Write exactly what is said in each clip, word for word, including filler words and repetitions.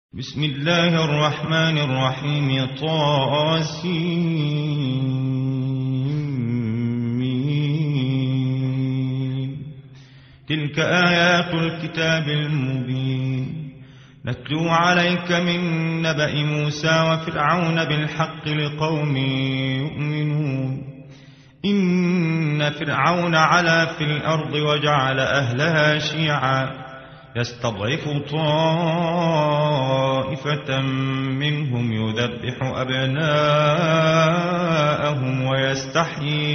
بسم الله الرحمن الرحيم. طاسين. تلك آيات الكتاب المبين. نتلو عليك من نبأ موسى وفرعون بالحق لقوم يؤمنون. إن فرعون علا في الأرض وجعل أهلها شيعا يستضعف طائفة منهم يذبح أبناءهم ويستحيي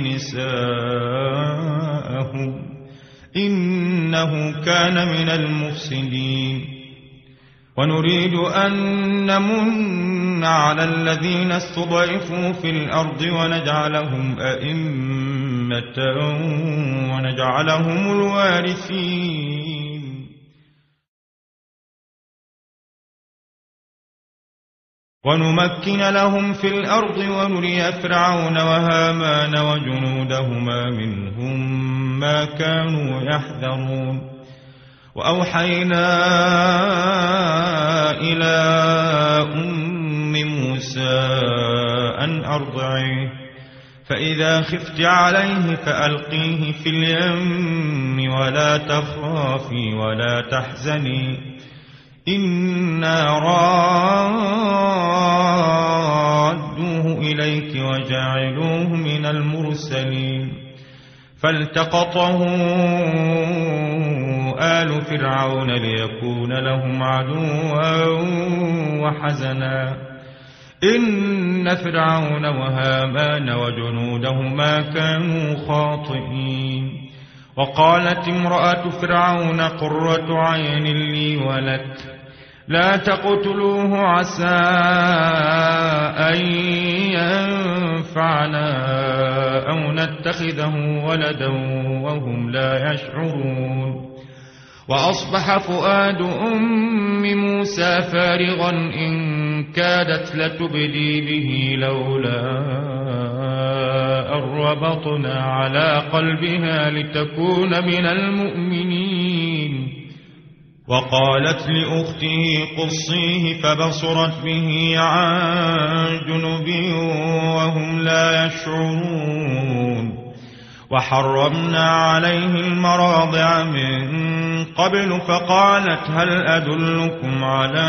نساءهم إنه كان من المفسدين. ونريد أن نمن على الذين استضعفوا في الأرض ونجعلهم أئمة ونجعلهم الوارثين ونمكن لهم في الأرض ونري فرعون وهامان وجنودهما منهم ما كانوا يحذرون. وأوحينا إلى أم موسى أن أرضعيه فإذا خفت عليه فألقيه في اليم ولا تخافي ولا تحزني إنا رادوه إليك وجاعلوه من المرسلين. فالتقطه آل فرعون ليكون لهم عدوا وحزنا إن فرعون وهامان وجنودهما كانوا خاطئين. وقالت امرأة فرعون قرة عين لي ولك لا تقتلوه عسى أن ينفعنا أو نتخذه ولدا وهم لا يشعرون. وأصبح فؤاد أم موسى فارغا إن كادت لتبدي به لولا أن ربطنا على قلبها لتكون من المؤمنين. وقالت لأخته قصيه فبصرت به عن جنب وهم لا يشعرون. وحرمنا عليه المراضع من قبل فقالت هل أدلكم على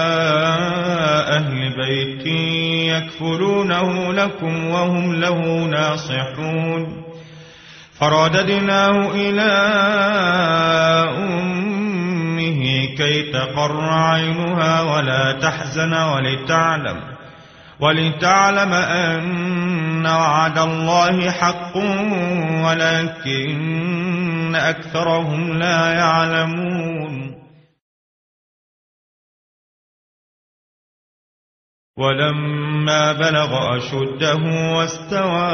أهل بيت يكفلونه لكم وهم له ناصحون. فرددناه إلى أمه كي تقر عينها ولا تحزن ولتعلم ولتعلم أن وعد الله حق ولكن أكثرهم لا يعلمون. ولما بلغ أشده واستوى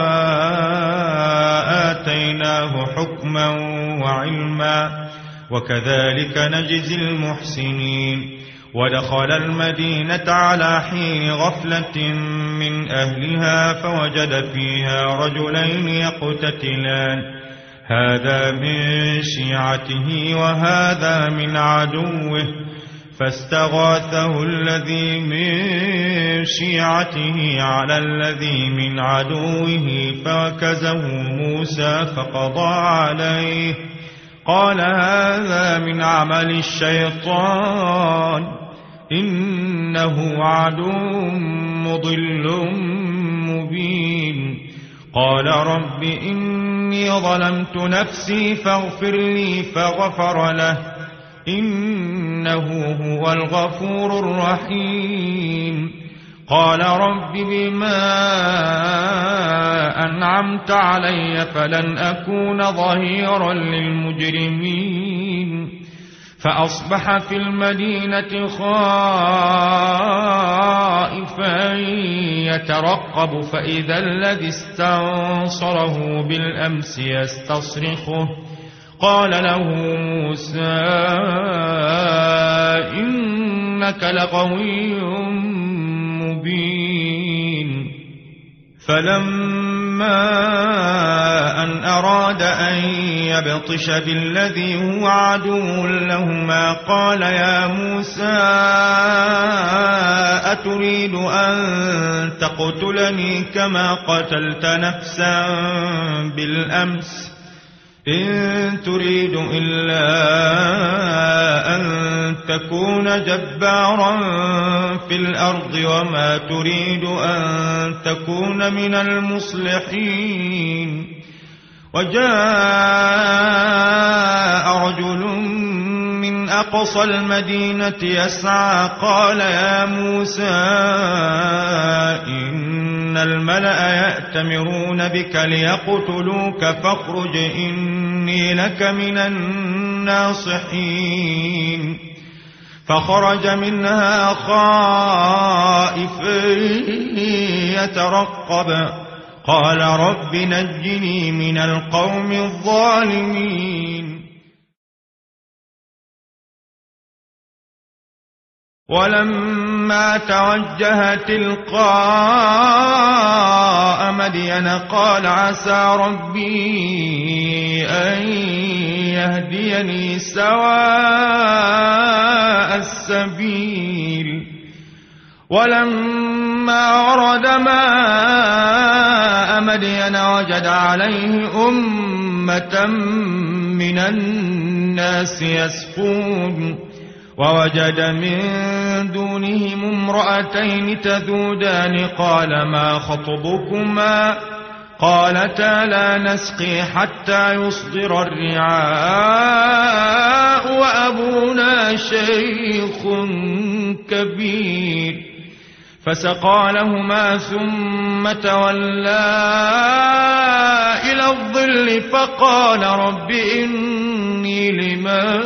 آتيناه حكما وعلما وكذلك نجزي المحسنين. ودخل المدينة على حين غفلة من أهلها فوجد فيها رجلين يقتتلان هذا من شيعته وهذا من عدوه فاستغاثه الذي من شيعته على الذي من عدوه فوكزه موسى فقضى عليه قال هذا من عمل الشيطان إنه عدو مضل مبين. قال رب إني ظلمت نفسي فاغفر لي فغفر له إنه هو الغفور الرحيم. قال رب بما أنعمت علي فلن أكون ظهيرا للمجرمين. فأصبح في المدينة خائفا يترقب فإذا الذي استنصره بالأمس يستصرخه قال له موسى إنك لقوي مبين. فلما أن أراد أن يبطش بالذي هو عدو لهما قال يا موسى أتريد أن تقتلني كما قتلت نفسا بالأمس إن تريد إلا أن تكون جبارا في الأرض وما تريد أن تكون من المصلحين. وجاء رجل من أقصى المدينة يسعى قال يا موسى إن الملأ يأتمرون بك ليقتلوك فاخرج إني لك من الناصحين. فخرج منها خائفا يترقب قال رب نجني من القوم الظالمين. ولما توجه تلقاء مدين قال عسى ربي أن يهديني سواء السبيل. ولما ورد ماء مدين وجد عليه أمة من الناس يسقون ووجد من دونهم امرأتين تذودان قال ما خطبكما قالتا لا نسقي حتى يصدر الرعاء وأبونا شيخ كبير. فسقى لهما ثم تولى إلى الظل فقال رب إني لما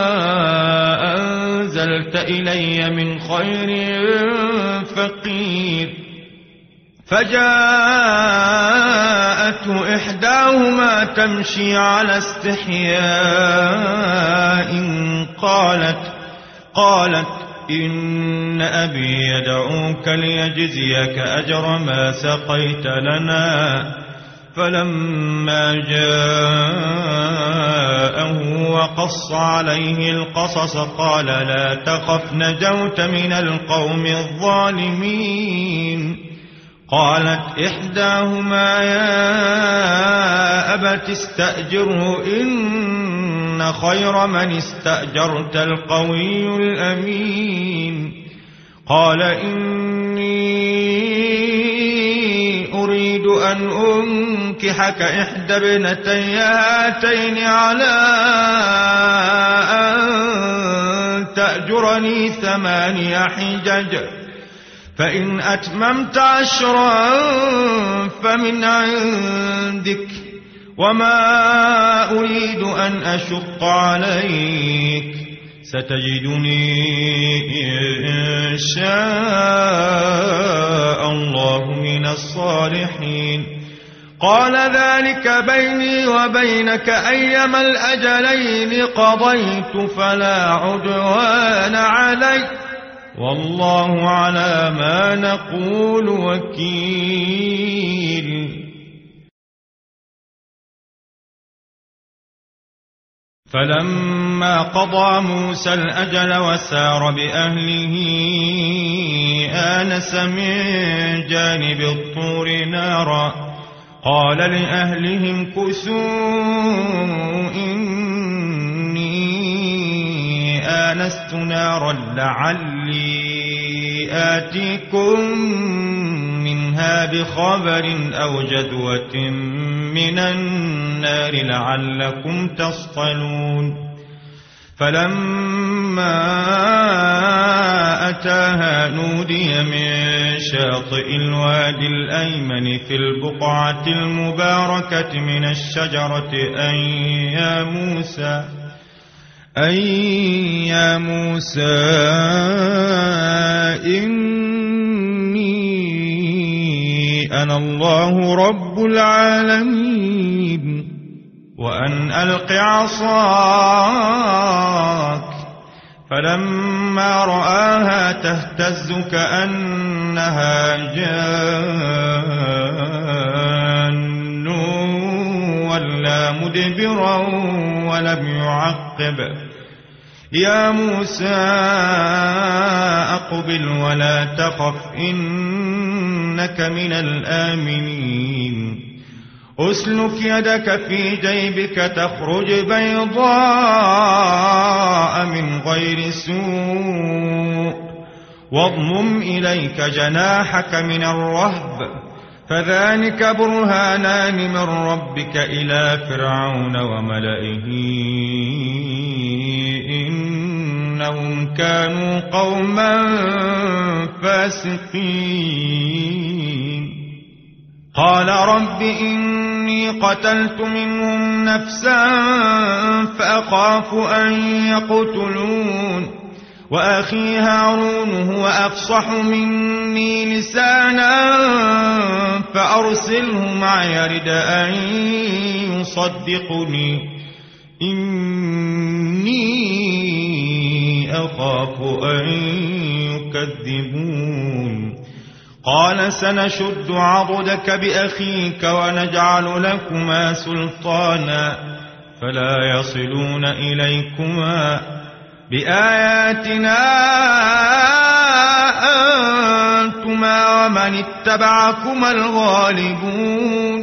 أنزلت إلي من خير فقير. فجاءته إحداهما تمشي على استحياء قالت قالت إن أبي يدعوك ليجزيك أجر ما سقيت لنا. فلما جاءه وقص عليه القصص قال لا تخف نجوت من القوم الظالمين. قالت إحداهما يا أبت استأجره إن خير من استأجرت القوي الأمين. قال إني أريد أن أنكحك إحدى ابنتي هاتين على أن تأجرني ثماني حجج فإن أتممت عشرا فمن عندك وما أريد أن أشق عليك ستجدني إن شاء الله من الصالحين. قال ذلك بيني وبينك أيما الأجلين قضيت فلا عدوان علي والله على ما نقول وكيل. فلما قضى موسى الأجل وسار بأهله آنس من جانب الطور نارا قال لأهلهم كثوا إني آنست نارا لعلي آتيكم منها بخبر أو جذوة من النار لعلكم تصطلون. فلما أتاها نودي من شاطئ الوادي الأيمن في البقعة المباركة من الشجرة أن يا موسى أن يا موسى إني أنا الله رب العالمين وأن ألق عصاك. فلما رآها تهتز كأنها جان ولا مدبرا ولم يعقب. يا موسى أقبل ولا تخف إنك من الآمنين أسلك يدك في جيبك تخرج بيضاء من غير سوء واضمم إليك جناحك من الرهب فذلك برهانان من ربك إلى فرعون وملئه إنهم كانوا قوما فاسقين قال رب إني قتلت منهم نفسا فأخاف أن يقتلون وأخي هارون هو أفصح مني لسانا فأرسله معي يرد أن يصدقني إني أخاف أن يكذبون قال سنشد عضدك بأخيك ونجعل لكما سلطانا فلا يصلون إليكما بآياتنا أنتما ومن اتبعكما الغالبون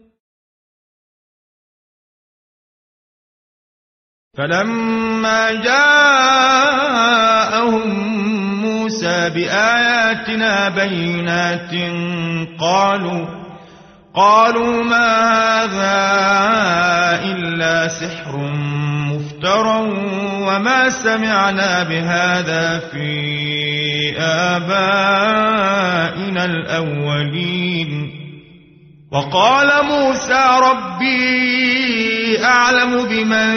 فلما جاءهم موسى بآياتنا بينات قالوا قالوا ما هذا إلا سحر مفترى وما سمعنا بهذا في آبائنا الأولين وقال موسى ربي أعلم بمن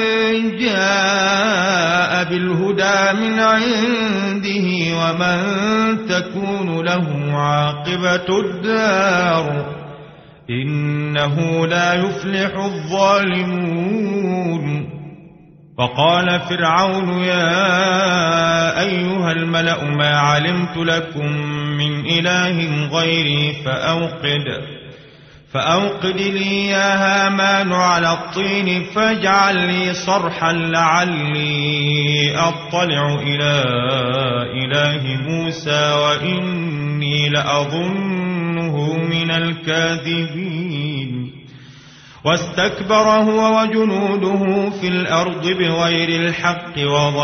جاء بالهدى من عنده ومن تكون له عاقبة الدار إنه لا يفلح الظالمون وقال فرعون يا أيها الملأ ما علمت لكم من إله غيري فأوقد فأوقد لي يا هامان على الطين فاجعل لي صرحا لعلي أطلع إلى إله موسى وإني لأظنه من الكاذبين واستكبر هو وجنوده في الأرض بغير الحق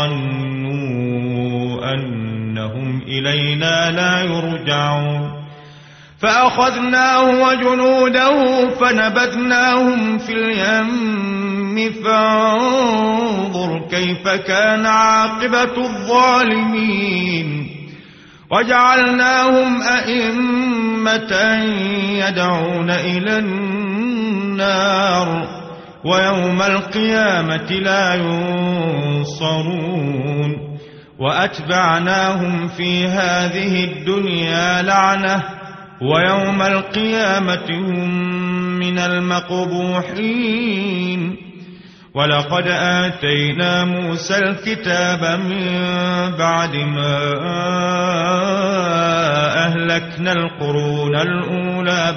وظنوا أنهم إلينا لا يرجعون فأخذناه وجنوده فنبذناهم في اليم فانظر كيف كان عاقبة الظالمين وجعلناهم أئمة يدعون إلى النار ويوم القيامة لا ينصرون وأتبعناهم في هذه الدنيا لعنة ويوم القيامة هم من المقبوحين ولقد آتينا موسى الكتاب من بعد ما أهلكنا القرون الأولى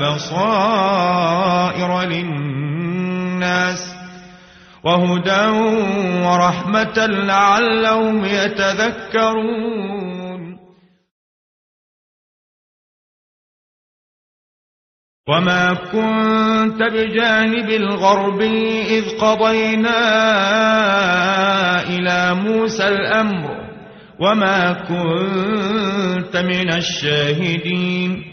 بصائر للناس وهدى ورحمة لعلهم يتذكرون وما كنت بجانب الغربي إذ قضينا إلى موسى الأمر وما كنت من الشاهدين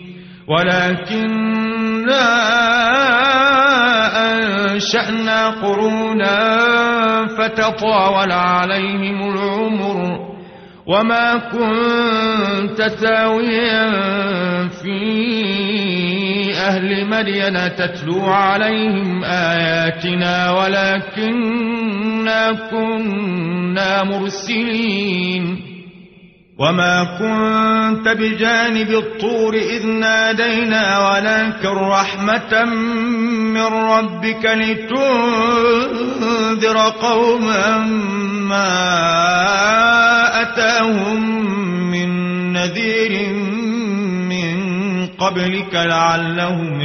ولكننا أنشأنا قرونا فتطاول عليهم العمر وما كنت ثاويا في أهل مدين تتلو عليهم آياتنا ولكننا كنا مرسلين وما كنت بجانب الطور إذ نادينا ولكن رحمة من ربك لتنذر قوما ما أتاهم من نذير من قبلك لعلهم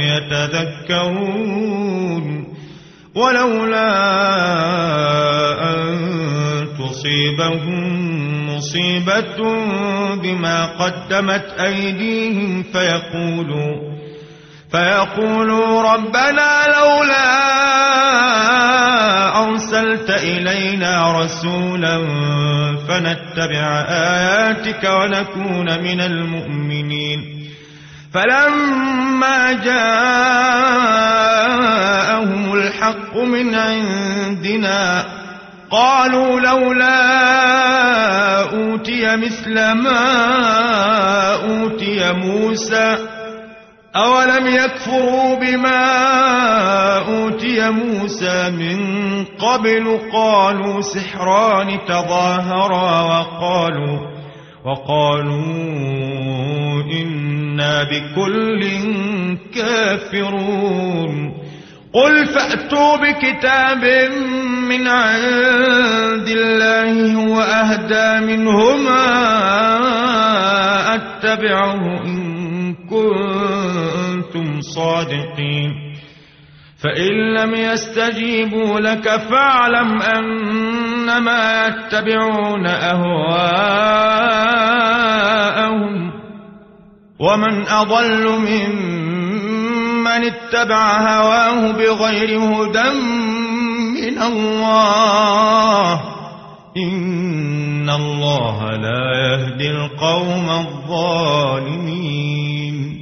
يتذكرون ولولا أن تصيبهم مصيبة بما قدمت أيديهم فيقولوا فيقولوا ربنا لولا أرسلت إلينا رسولا فنتبع آياتك ونكون من المؤمنين. فلما جاءهم الحق من عندنا قالوا لولا أوتي مثل ما أوتي موسى أولم يكفروا بما أوتي موسى من قبل قالوا سحران تظاهرا وقالوا وقالوا إنا بكل كافرون. قل فأتوا بكتاب من عند الله هو أهدى منهما أتبعه إن كنتم صادقين. فإن لم يستجيبوا لك فاعلم أنما يتبعون أهواءهم ومن أضل ممن اتبع هواه بغير هدى من الله إن الله لا يهدي القوم الظالمين.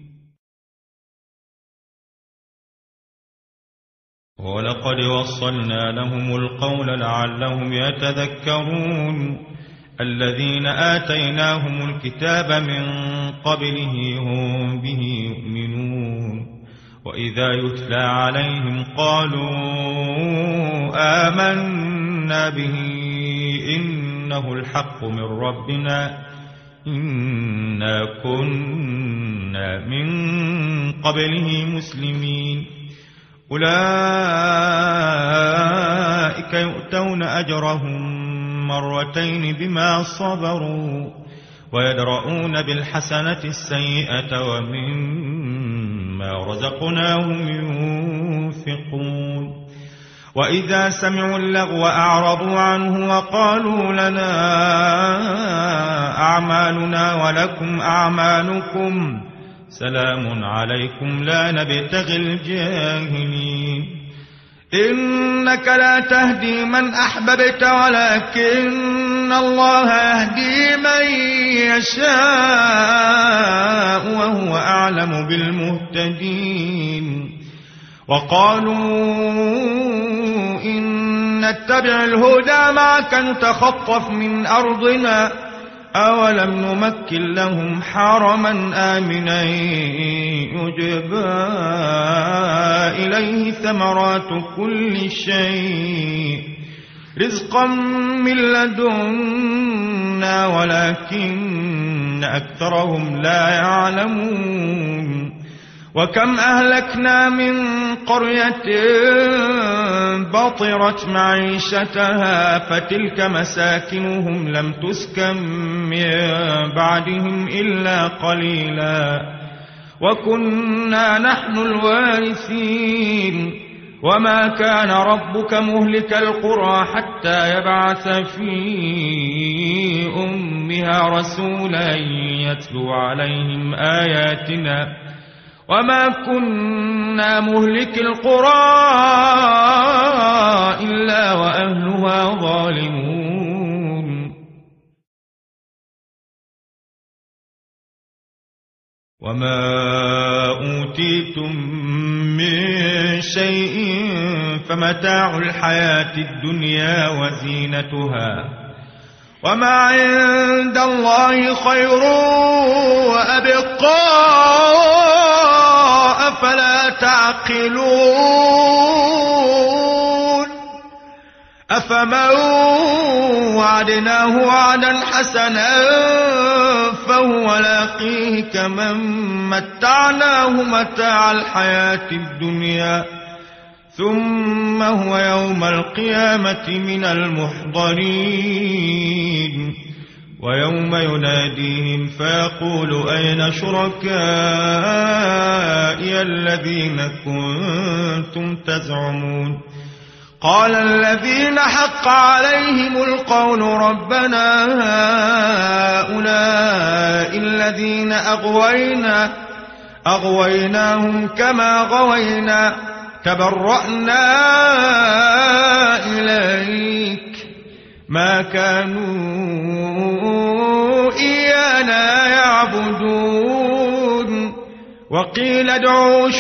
ولقد وصلنا لهم القول لعلهم يتذكرون. الذين آتيناهم الكتاب من قبله هم به يؤمنون وإذا يتلى عليهم قالوا آمنا به إنه الحق من ربنا إنا كنا من قبله مسلمين. أولئك يؤتون أجرهم مرتين بما صبروا ويدرؤون بالحسنة السيئة ومما رزقناهم ينفقون. وإذا سمعوا اللغو أعرضوا عنه وقالوا لنا أعمالنا ولكم أعمالكم سلام عليكم لا نبتغي الجاهلين. إنك لا تهدي من أحببت ولكن الله يهدي من يشاء وهو أعلم بالمهتدين. وقالوا إن نتبع الهدى معك نتخطف من أرضنا أولم نمكن لهم حرما آمنا يجبى إليه ثمرات كل شيء رزقا من لدنا ولكن أكثرهم لا يعلمون. وكم أهلكنا من قرية بطرت معيشتها فتلك مساكنهم لم تسكن من بعدهم إلا قليلا وكنا نحن الوارثين. وما كان ربك مهلك القرى حتى يبعث في أمها رسولا يتلو عليهم آياتنا وما كنا مهلك القرى إلا وأهلها ظالمون. وما أوتيتم من شيء فمتاع الحياة الدنيا وزينتها وما عند الله خير وأبقى أفلا تعقلون. أفمن وعدناه وعدا حسنا فهو لاقيه كمن متعناه متاع الحياة الدنيا ثم هو يوم القيامة من المحضرين. ويوم يناديهم فيقول أين شركائي الذين كنتم تزعمون قال الذين حق عليهم القول ربنا هؤلاء الذين أغوينا أغويناهم كما غوينا تبرأنا إليك ما كانوا إيانا يعبدون وقيل ادعوا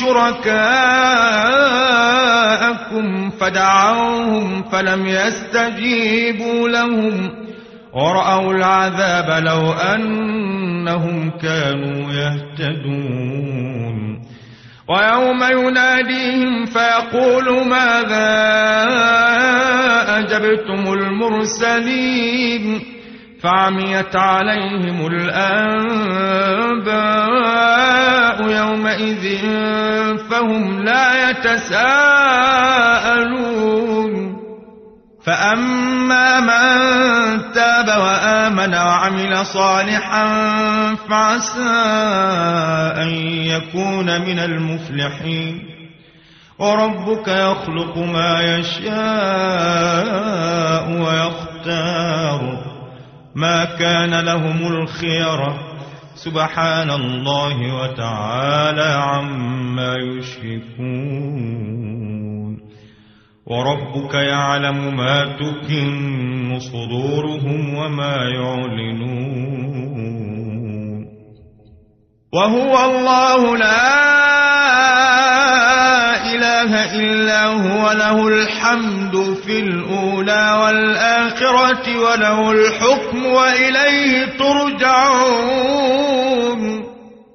شركاءكم فدعوهم فلم يستجيبوا لهم ورأوا العذاب لو أنهم كانوا يهتدون ويوم يناديهم فيقول ماذا أجبتم المرسلين فعميت عليهم الأنباء يومئذ فهم لا يتساءلون فأما من تاب وآمن وعمل صالحا فعسى أن يكون من المفلحين وربك يخلق ما يشاء ويختار ما كان لهم الخيرة سبحان الله وتعالى عما يشركون وربك يعلم ما تكن صدورهم وما يعلنون وهو الله لا إله إلا هو له الحمد في الأولى والآخرة وله الحكم وإليه ترجعون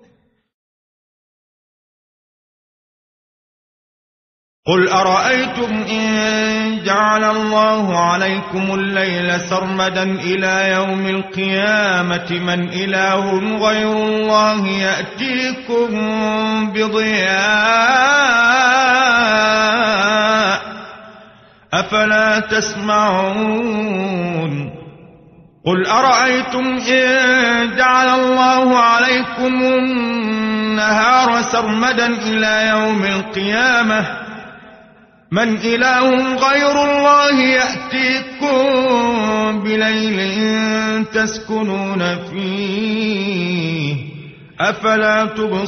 قل أرأيتم إن جعل الله عليكم الليل سرمدا إلى يوم القيامة من إله غير الله يأتيكم بضياء أفلا تسمعون قل أرأيتم إن جعل الله عليكم النهار سرمدا إلى يوم القيامة من إله غير الله يأتيكم بليل تسكنون فيه أفلا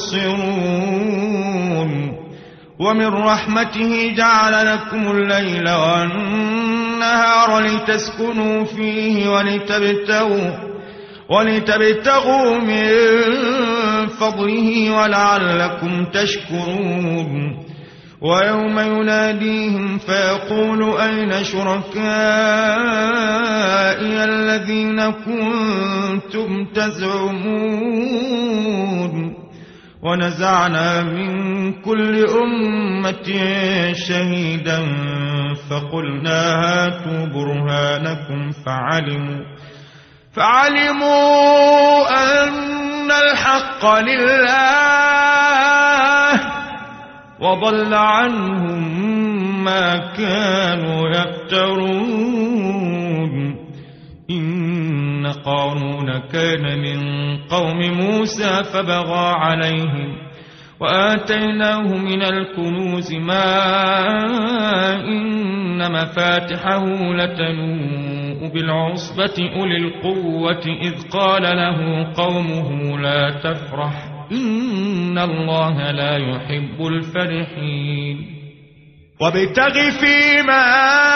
تبصرون ومن رحمته جعل لكم الليل والنهار لتسكنوا فيه ولتبتغوا, ولتبتغوا من فضله ولعلكم تشكرون ويوم يناديهم فيقول أين شركائي الذين كنتم تزعمون ونزعنا من كل أمة شهيدا فقلنا هاتوا برهانكم فعلموا, فعلموا أن الحق لله وضل عنهم ما كانوا يفترون إن قارون كان من قوم موسى فبغى عليهم وآتيناه من الكنوز ما إن مفاتحه لتنوء بالعصبة أولي القوة إذ قال له قومه لا تفرح إن الله لا يحب الفرحين وابتغ فيما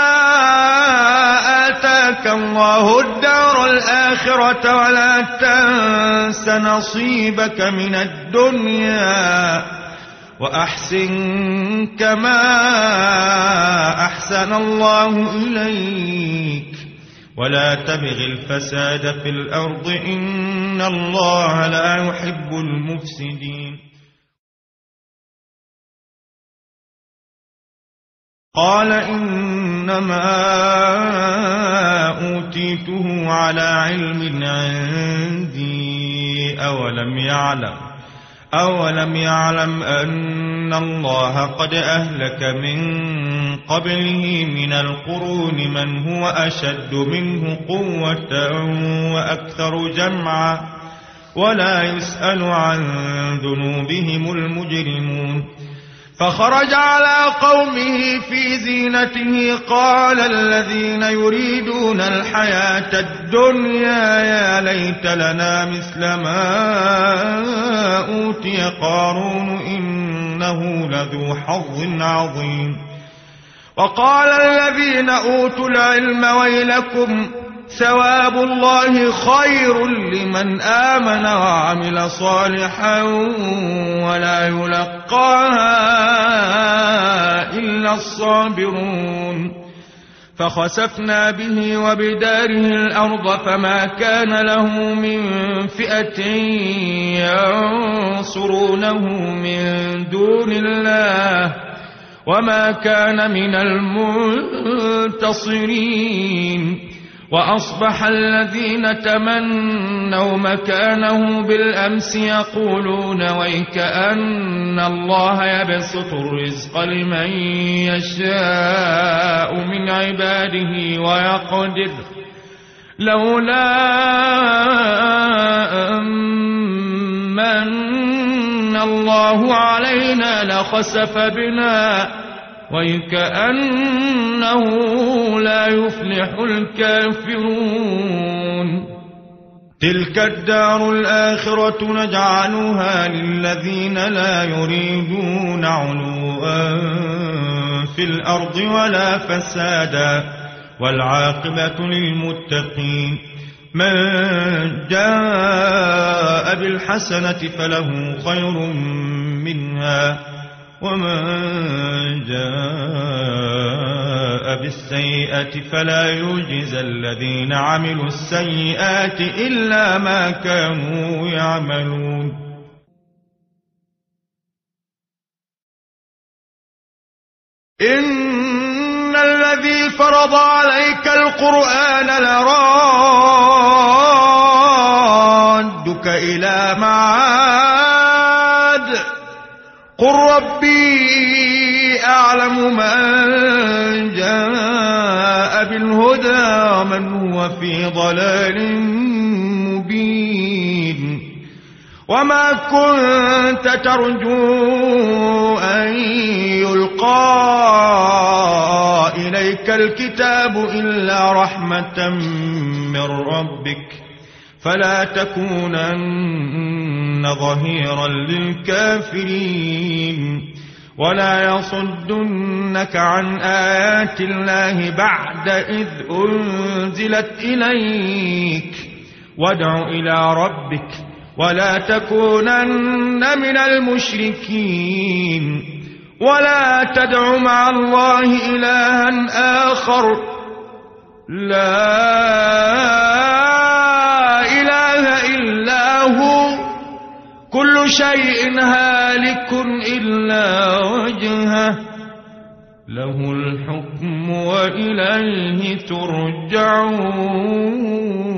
آتاك الله الدار الآخرة ولا تنس نصيبك من الدنيا وأحسن كما أحسن الله إليك ولا تبغ الفساد في الأرض إن الله لا يحب المفسدين قال إنما أوتيته على علم عندي أولم يعلم أولم يعلم أن الله قد أهلك من قبله من القرون من هو أشد منه قوة وأكثر جمعا ولا يسأل عن ذنوبهم المجرمون فخرج على قومه في زينته قال الذين يريدون الحياة الدنيا يا ليت لنا مثل ما أوتي قارون إنه لذو حظ عظيم. وقال الذين أوتوا العلم ويلكم ثواب الله خير لمن آمن وعمل صالحا ولا يلقاها إلا الصابرون. فخسفنا به وبداره الأرض فما كان له من فئة ينصرونه من دون الله وما كان من المنتصرين. وأصبح الذين تمنوا مكانه بالأمس يقولون ويكأن الله يبسط الرزق لمن يشاء من عباده ويقدر لولا أمن الله علينا لخسف بنا ويكأنه لا يفلح الكافرون. تلك الدار الآخرة نجعلها للذين لا يريدون علوا في الأرض ولا فسادا والعاقبة للمتقين. من جاء بالحسنة فله خير منها ومن جاء بالسيئة فلا يجزى الذين عملوا السيئات إلا ما كانوا يعملون. إن الذي فرض عليك القرآن لرادك إلى معاد قل ربي أعلم من جاء بالهدى ومن هو في ضلال مبين. وما كنت ترجو أن يلقى إليك الكتاب إلا رحمة من ربك فلا تكونن ظهيرا للكافرين. ولا يصدنك عن آيات الله بعد إذ أنزلت إليك وادع إلى ربك ولا تكونن من المشركين. ولا تدع مع الله إلها آخر لا إله إلا هو كل شيء هالك إلا وجهه له الحكم وإليه ترجعون.